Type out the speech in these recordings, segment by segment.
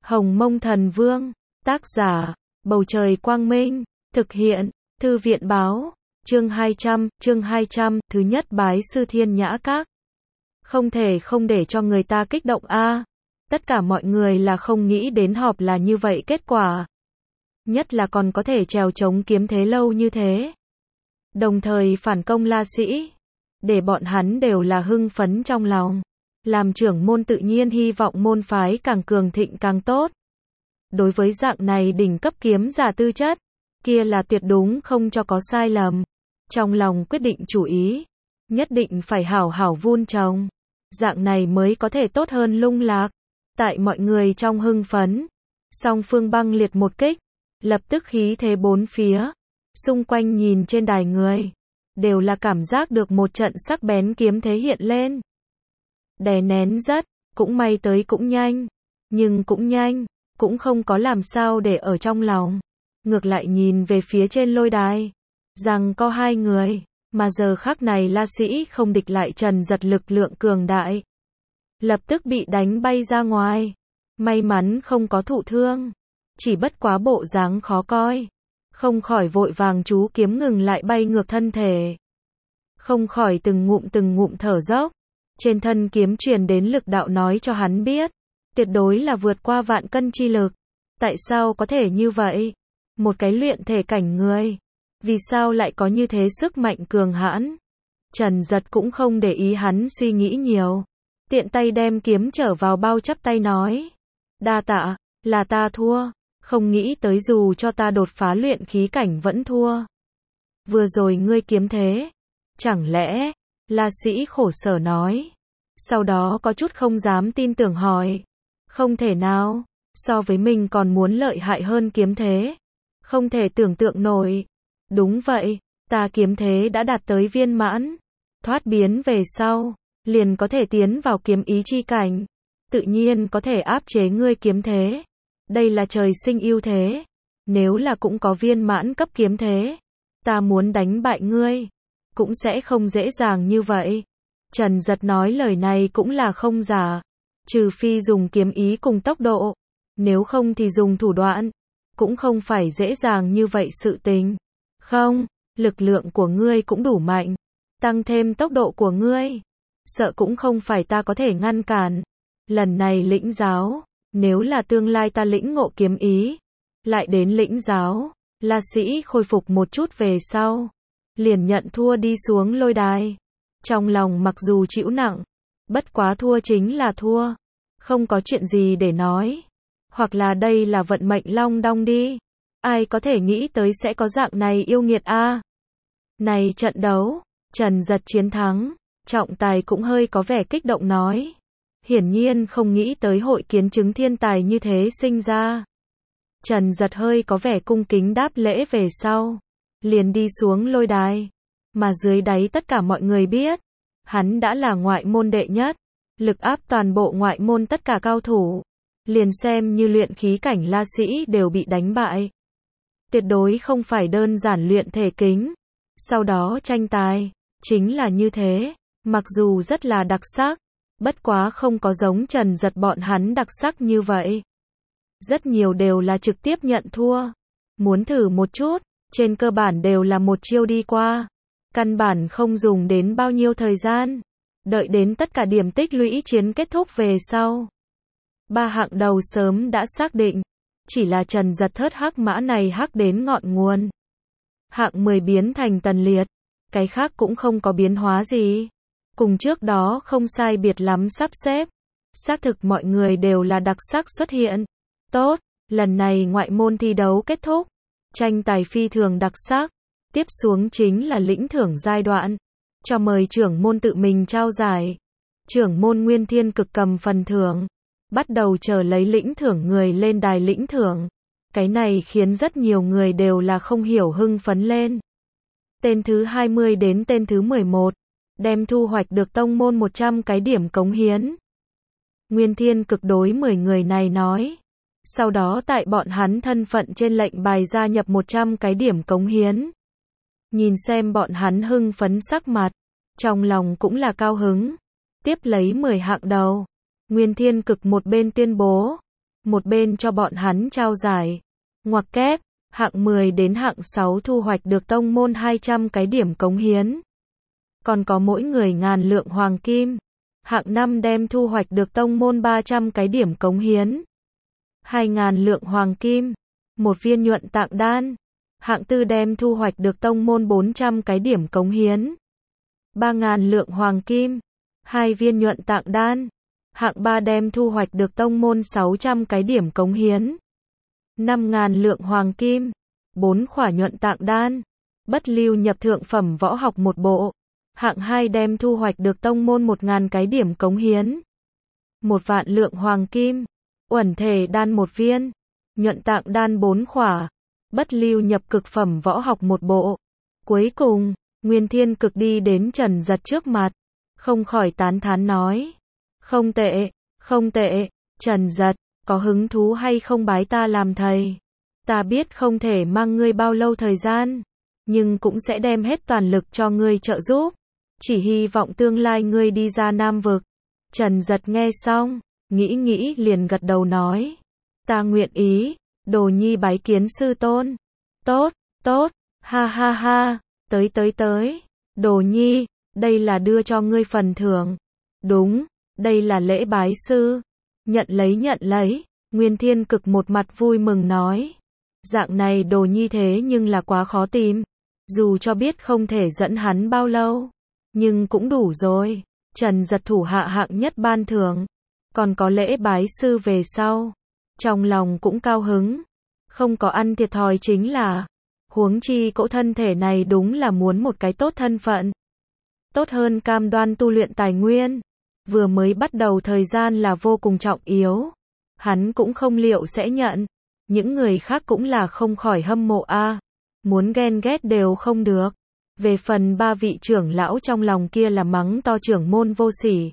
Hồng Mông Thần Vương, tác giả, Bầu Trời Quang Minh, thực hiện, Thư viện Báo, chương 200, thứ nhất bái sư Thiên Nhã Các. Không thể không để cho người ta kích động a. Tất cả mọi người là không nghĩ đến họp là như vậy kết quả. Nhất là còn có thể trèo chống kiếm thế lâu như thế. Đồng thời phản công La Sĩ, để bọn hắn đều là hưng phấn trong lòng. Làm trưởng môn tự nhiên hy vọng môn phái càng cường thịnh càng tốt. Đối với dạng này đỉnh cấp kiếm giả tư chất, kia là tuyệt đúng không cho có sai lầm. Trong lòng quyết định chủ ý, nhất định phải hảo hảo vun trồng. Dạng này mới có thể tốt hơn lung lạc. Tại mọi người trong hưng phấn, song phương băng liệt một kích, lập tức khí thế bốn phía. Xung quanh nhìn trên đài người, đều là cảm giác được một trận sắc bén kiếm thế hiện lên. Đè nén rất, cũng may tới cũng nhanh, nhưng cũng nhanh, cũng không có làm sao để ở trong lòng. Ngược lại nhìn về phía trên lôi đài, rằng có hai người, mà giờ khắc này La Sĩ không địch lại Trần Giật lực lượng cường đại. Lập tức bị đánh bay ra ngoài. May mắn không có thụ thương, chỉ bất quá bộ dáng khó coi. Không khỏi vội vàng chú kiếm ngừng lại bay ngược thân thể. Không khỏi từng ngụm thở dốc. Trên thân kiếm truyền đến lực đạo nói cho hắn biết, tuyệt đối là vượt qua vạn cân chi lực. Tại sao có thể như vậy? Một cái luyện thể cảnh người, vì sao lại có như thế sức mạnh cường hãn? Trần Giật cũng không để ý hắn suy nghĩ nhiều. Tiện tay đem kiếm trở vào bao chắp tay nói. Đa tạ, là ta thua. Không nghĩ tới dù cho ta đột phá luyện khí cảnh vẫn thua. Vừa rồi ngươi kiếm thế. Chẳng lẽ, La Sĩ khổ sở nói. Sau đó có chút không dám tin tưởng hỏi. Không thể nào, so với mình còn muốn lợi hại hơn kiếm thế. Không thể tưởng tượng nổi. Đúng vậy, ta kiếm thế đã đạt tới viên mãn. Thoát biến về sau, liền có thể tiến vào kiếm ý chi cảnh. Tự nhiên có thể áp chế ngươi kiếm thế. Đây là trời sinh ưu thế. Nếu là cũng có viên mãn cấp kiếm thế, ta muốn đánh bại ngươi, cũng sẽ không dễ dàng như vậy. Trần Giật nói lời này cũng là không giả. Trừ phi dùng kiếm ý cùng tốc độ. Nếu không thì dùng thủ đoạn. Cũng không phải dễ dàng như vậy sự tình. Không, lực lượng của ngươi cũng đủ mạnh. Tăng thêm tốc độ của ngươi, sợ cũng không phải ta có thể ngăn cản. Lần này lĩnh giáo, nếu là tương lai ta lĩnh ngộ kiếm ý, lại đến lĩnh giáo, La Sĩ khôi phục một chút về sau, liền nhận thua đi xuống lôi đài. Trong lòng mặc dù chịu nặng, bất quá thua chính là thua, không có chuyện gì để nói. Hoặc là đây là vận mệnh long đong đi. Ai có thể nghĩ tới sẽ có dạng này yêu nghiệt a. Này trận đấu, Trần Giật chiến thắng, trọng tài cũng hơi có vẻ kích động nói. Hiển nhiên không nghĩ tới hội kiến chứng thiên tài như thế sinh ra. Trần Giật hơi có vẻ cung kính đáp lễ về sau, liền đi xuống lôi đài. Mà dưới đáy tất cả mọi người biết, hắn đã là ngoại môn đệ nhất, lực áp toàn bộ ngoại môn tất cả cao thủ. Liền xem như luyện khí cảnh La Sĩ đều bị đánh bại. Tuyệt đối không phải đơn giản luyện thể kính. Sau đó tranh tài, chính là như thế, mặc dù rất là đặc sắc, bất quá không có giống Trần Giật bọn hắn đặc sắc như vậy. Rất nhiều đều là trực tiếp nhận thua. Muốn thử một chút, trên cơ bản đều là một chiêu đi qua. Căn bản không dùng đến bao nhiêu thời gian. Đợi đến tất cả điểm tích lũy chiến kết thúc về sau. 3 hạng đầu sớm đã xác định. Chỉ là Trần Giật thớt hắc mã này hắc đến ngọn nguồn. Hạng 10 biến thành Tần Liệt. Cái khác cũng không có biến hóa gì. Cùng trước đó không sai biệt lắm sắp xếp. Xác thực mọi người đều là đặc sắc xuất hiện. Tốt, lần này ngoại môn thi đấu kết thúc. Tranh tài phi thường đặc sắc. Tiếp xuống chính là lĩnh thưởng giai đoạn. Cho mời trưởng môn tự mình trao giải. Trưởng môn Nguyên Thiên Cực cầm phần thưởng. Bắt đầu chờ lấy lĩnh thưởng người lên đài lĩnh thưởng. Cái này khiến rất nhiều người đều là không hiểu hưng phấn lên. Tên thứ 20 đến tên thứ 11, đem thu hoạch được tông môn 100 cái điểm cống hiến. Nguyên Thiên Cực đối 10 người này nói. Sau đó tại bọn hắn thân phận trên lệnh bài gia nhập 100 cái điểm cống hiến. Nhìn xem bọn hắn hưng phấn sắc mặt, trong lòng cũng là cao hứng. Tiếp lấy 10 hạng đầu. Nguyên Thiên Cực một bên tuyên bố, một bên cho bọn hắn trao giải. Ngoặc kép, hạng 10 đến hạng 6 thu hoạch được tông môn 200 cái điểm cống hiến. Còn có mỗi người 1000 lượng hoàng kim. Hạng 5 đem thu hoạch được tông môn 300 cái điểm cống hiến. 2000 lượng hoàng kim, một viên nhuận tạng đan. Hạng 4 đem thu hoạch được tông môn 400 cái điểm cống hiến. 3000 lượng hoàng kim, 2 viên nhuận tạng đan. Hạng 3 đem thu hoạch được tông môn 600 cái điểm cống hiến. 5000 lượng hoàng kim, 4 khỏa nhuận tạng đan. Bất lưu nhập thượng phẩm võ học một bộ. Hạng 2 đem thu hoạch được tông môn 1000 cái điểm cống hiến. 1.000.000 lượng hoàng kim, uẩn thể đan một viên, nhuận tạng đan 4 khỏa, bất lưu nhập cực phẩm võ học một bộ. Cuối cùng, Nguyên Thiên Cực đi đến Trần Giật trước mặt, không khỏi tán thán nói. Không tệ, không tệ, Trần Giật, có hứng thú hay không bái ta làm thầy? Ta biết không thể mang ngươi bao lâu thời gian, nhưng cũng sẽ đem hết toàn lực cho ngươi trợ giúp. Chỉ hy vọng tương lai ngươi đi ra Nam Vực. Trần Giật nghe xong, nghĩ liền gật đầu nói. Ta nguyện ý, Đồ Nhi bái kiến sư tôn. Tốt, tốt, ha ha ha, tới, Đồ Nhi, đây là đưa cho ngươi phần thưởng. Đúng, đây là lễ bái sư. Nhận lấy, Nguyên Thiên Cực một mặt vui mừng nói. Dạng này Đồ Nhi thế nhưng là quá khó tìm. Dù cho biết không thể dẫn hắn bao lâu, nhưng cũng đủ rồi. Trần Giật thủ hạ hạng nhất ban thưởng, còn có lễ bái sư về sau. Trong lòng cũng cao hứng, không có ăn thiệt thòi chính là. Huống chi cỗ thân thể này đúng là muốn một cái tốt thân phận. Tốt hơn cam đoan tu luyện tài nguyên. Vừa mới bắt đầu thời gian là vô cùng trọng yếu. Hắn cũng không liệu sẽ nhận. Những người khác cũng là không khỏi hâm mộ a. Muốn ghen ghét đều không được. Về phần 3 vị trưởng lão trong lòng kia là mắng to trưởng môn vô sỉ.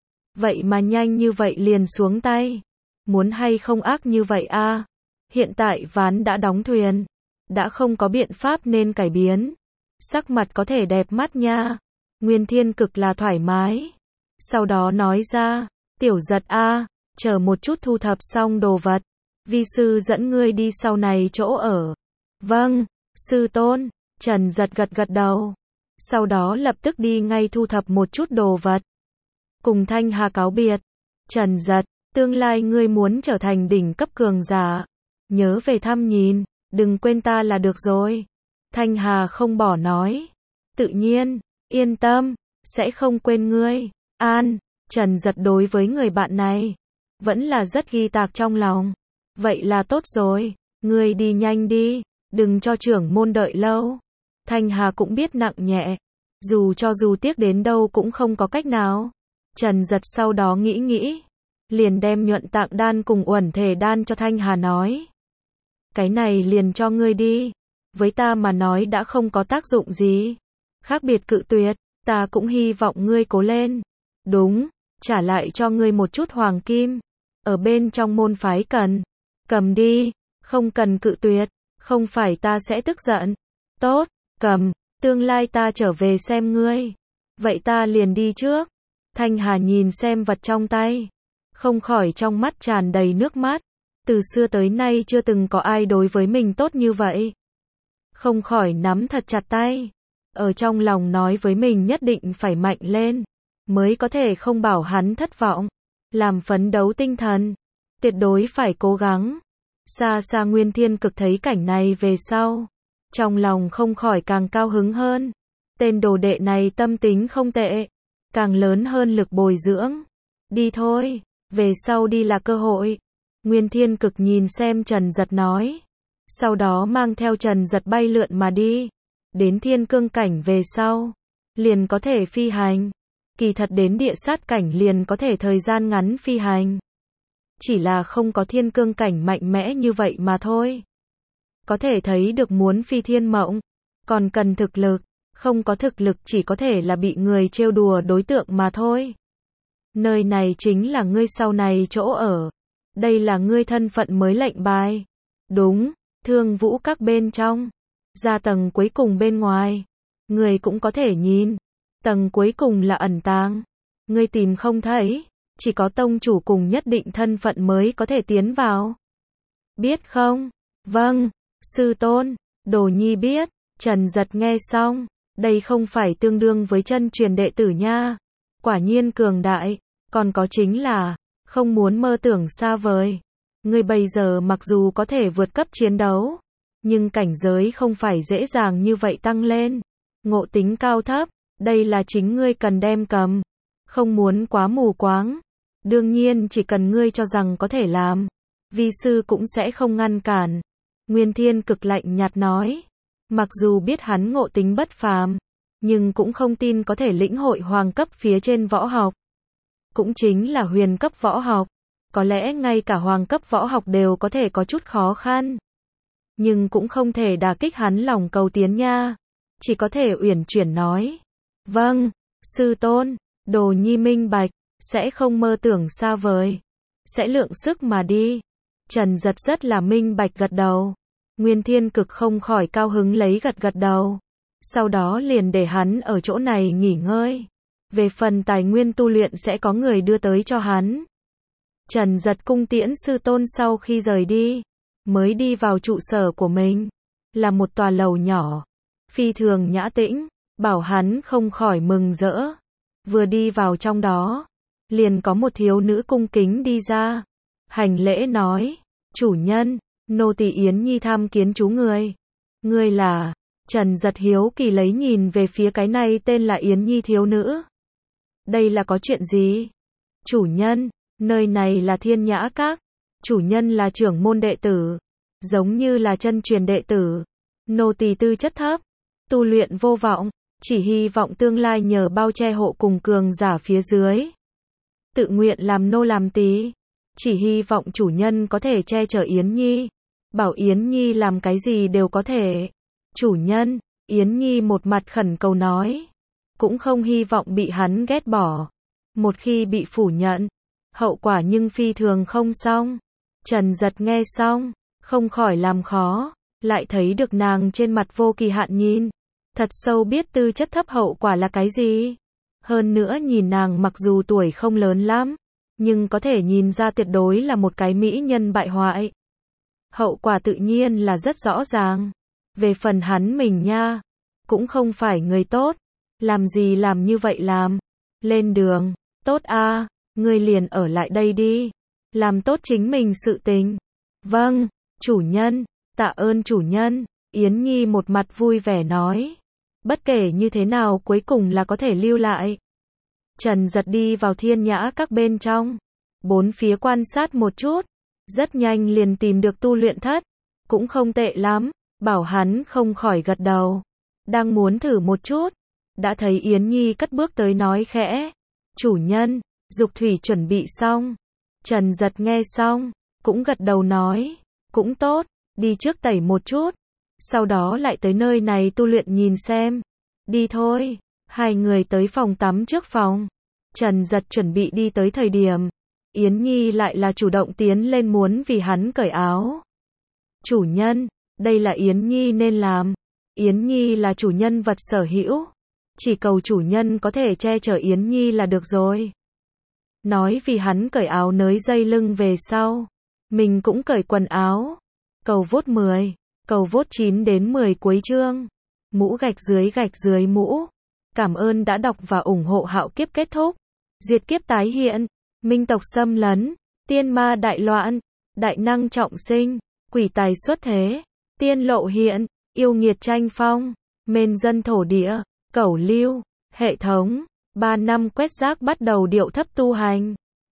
Vậy mà nhanh như vậy liền xuống tay. Muốn hay không ác như vậy a? Hiện tại ván đã đóng thuyền. Đã không có biện pháp nên cải biến. Sắc mặt có thể đẹp mắt nha. Nguyên Thiên Cực là thoải mái. Sau đó nói ra, Tiểu Giật a, chờ một chút thu thập xong đồ vật. Vi sư dẫn ngươi đi sau này chỗ ở. Vâng, sư tôn. Trần Giật gật đầu. Sau đó lập tức đi ngay thu thập một chút đồ vật. Cùng Thanh Hà cáo biệt. Trần Giật, tương lai ngươi muốn trở thành đỉnh cấp cường giả. Nhớ về thăm nhìn, đừng quên ta là được rồi. Thanh Hà không bỏ nói. Tự nhiên, yên tâm, sẽ không quên ngươi. An, Trần Giật đối với người bạn này, vẫn là rất ghi tạc trong lòng. Vậy là tốt rồi, ngươi đi nhanh đi, đừng cho trưởng môn đợi lâu. Thanh Hà cũng biết nặng nhẹ, dù tiếc đến đâu cũng không có cách nào. Trần Giật sau đó nghĩ, liền đem nhuận tạng đan cùng uẩn thể đan cho Thanh Hà nói. Cái này liền cho ngươi đi, với ta mà nói đã không có tác dụng gì. Khác biệt cự tuyệt, ta cũng hy vọng ngươi cố lên. Đúng, trả lại cho ngươi một chút hoàng kim. Ở bên trong môn phái cần. Cầm đi, không cần cự tuyệt, không phải ta sẽ tức giận. Tốt, cầm, tương lai ta trở về xem ngươi. Vậy ta liền đi trước. Thanh Hà nhìn xem vật trong tay, không khỏi trong mắt tràn đầy nước mắt. Từ xưa tới nay chưa từng có ai đối với mình tốt như vậy. Không khỏi nắm thật chặt tay. Ở trong lòng nói với mình nhất định phải mạnh lên, mới có thể không bảo hắn thất vọng. Làm phấn đấu tinh thần, tuyệt đối phải cố gắng. Xa xa Nguyên Thiên Cực thấy cảnh này về sau, trong lòng không khỏi càng cao hứng hơn. Tên đồ đệ này tâm tính không tệ, càng lớn hơn lực bồi dưỡng. Đi thôi, về sau đi là cơ hội. Nguyên Thiên Cực nhìn xem Trần Giật nói. Sau đó mang theo Trần Giật bay lượn mà đi. Đến thiên cương cảnh về sau, liền có thể phi hành. Kỳ thật đến địa sát cảnh liền có thể thời gian ngắn phi hành. Chỉ là không có thiên cương cảnh mạnh mẽ như vậy mà thôi. Có thể thấy được muốn phi thiên mộng, còn cần thực lực. Không có thực lực chỉ có thể là bị người trêu đùa đối tượng mà thôi. Nơi này chính là ngươi sau này chỗ ở. Đây là ngươi thân phận mới lệnh bài. Đúng, Thương Vũ Các bên trong. Ra tầng cuối cùng bên ngoài. Người cũng có thể nhìn. Tầng cuối cùng là ẩn tàng. Ngươi tìm không thấy. chỉ có tông chủ cùng nhất định thân phận mới có thể tiến vào. Biết không? Vâng, sư tôn, Đồ Nhi biết. Trần Giật nghe xong, đây không phải tương đương với chân truyền đệ tử nha. Quả nhiên cường đại, còn có chính là, không muốn mơ tưởng xa vời. Ngươi bây giờ mặc dù có thể vượt cấp chiến đấu, nhưng cảnh giới không phải dễ dàng như vậy tăng lên. Ngộ tính cao thấp, đây là chính ngươi cần đem cầm. Không muốn quá mù quáng. Đương nhiên chỉ cần ngươi cho rằng có thể làm, vi sư cũng sẽ không ngăn cản. Nguyên Thiên Cực lạnh nhạt nói. Mặc dù biết hắn ngộ tính bất phàm, nhưng cũng không tin có thể lĩnh hội hoàng cấp phía trên võ học. Cũng chính là huyền cấp võ học. Có lẽ ngay cả hoàng cấp võ học đều có thể có chút khó khăn. Nhưng cũng không thể đả kích hắn lòng cầu tiến nha. Chỉ có thể uyển chuyển nói. Vâng, sư tôn, Đồ Nhi minh bạch, sẽ không mơ tưởng xa vời. Sẽ lượng sức mà đi. Trần Giật rất là minh bạch gật đầu. Nguyên Thiên Cực không khỏi cao hứng lấy gật đầu. Sau đó liền để hắn ở chỗ này nghỉ ngơi. Về phần tài nguyên tu luyện sẽ có người đưa tới cho hắn. Trần Giật cung tiễn sư tôn sau khi rời đi, mới đi vào trụ sở của mình. Là một tòa lầu nhỏ, phi thường nhã tĩnh, bảo hắn không khỏi mừng rỡ. Vừa đi vào trong đó, liền có một thiếu nữ cung kính đi ra. Hành lễ nói, chủ nhân, nô tỳ Yến Nhi tham kiến chú người. Người là? Trần Giật hiếu kỳ lấy nhìn về phía cái này tên là Yến Nhi thiếu nữ. Đây là có chuyện gì? Chủ nhân, nơi này là Thiên Nhã Các. Chủ nhân là trưởng môn đệ tử, giống như là chân truyền đệ tử. Nô tỳ tư chất thấp, tu luyện vô vọng, chỉ hy vọng tương lai nhờ bao che hộ cùng cường giả phía dưới. Tự nguyện làm nô làm tỳ. Chỉ hy vọng chủ nhân có thể che chở Yến Nhi. Bảo Yến Nhi làm cái gì đều có thể. Chủ nhân, Yến Nhi một mặt khẩn cầu nói. Cũng không hy vọng bị hắn ghét bỏ. Một khi bị phủ nhận, hậu quả nhưng phi thường không xong. Trần Giật nghe xong, không khỏi làm khó. Lại thấy được nàng trên mặt vô kỳ hạn nhìn. Thật sâu biết tư chất thấp hậu quả là cái gì. Hơn nữa nhìn nàng mặc dù tuổi không lớn lắm, nhưng có thể nhìn ra tuyệt đối là một cái mỹ nhân bại hoại. Hậu quả tự nhiên là rất rõ ràng. Về phần hắn mình nha, cũng không phải người tốt. Làm gì làm như vậy làm. Lên đường, tốt a, ngươi liền ở lại đây đi. Làm tốt chính mình sự tình. Vâng, chủ nhân, tạ ơn chủ nhân. Yến Nhi một mặt vui vẻ nói. Bất kể như thế nào cuối cùng là có thể lưu lại. Trần Giật đi vào Thiên Nhã Các bên trong. Bốn phía quan sát một chút. Rất nhanh liền tìm được tu luyện thất. Cũng không tệ lắm. Bảo hắn không khỏi gật đầu. Đang muốn thử một chút. Đã thấy Yến Nhi cất bước tới nói khẽ. Chủ nhân, dục thủy chuẩn bị xong. Trần Giật nghe xong, cũng gật đầu nói. Cũng tốt, đi trước tẩy một chút. Sau đó lại tới nơi này tu luyện nhìn xem. Đi thôi. Hai người tới phòng tắm trước phòng. Trần Giật chuẩn bị đi tới thời điểm. Yến Nhi lại là chủ động tiến lên muốn vì hắn cởi áo. Chủ nhân, đây là Yến Nhi nên làm. Yến Nhi là chủ nhân vật sở hữu. Chỉ cầu chủ nhân có thể che chở Yến Nhi là được rồi. Nói vì hắn cởi áo nới dây lưng về sau. Mình cũng cởi quần áo. Cầu vốt 10. Cầu vốt 9 đến 10 cuối chương. Mũ gạch dưới mũ. Cảm ơn đã đọc và ủng hộ Hạo Kiếp kết thúc. Diệt kiếp tái hiện. Minh tộc xâm lấn. Tiên ma đại loạn. Đại năng trọng sinh. Quỷ tài xuất thế. Tiên lộ hiện. Yêu nghiệt tranh phong. Mên dân thổ địa. Cẩu lưu. Hệ thống. 3 năm quét rác bắt đầu điệu thấp tu hành.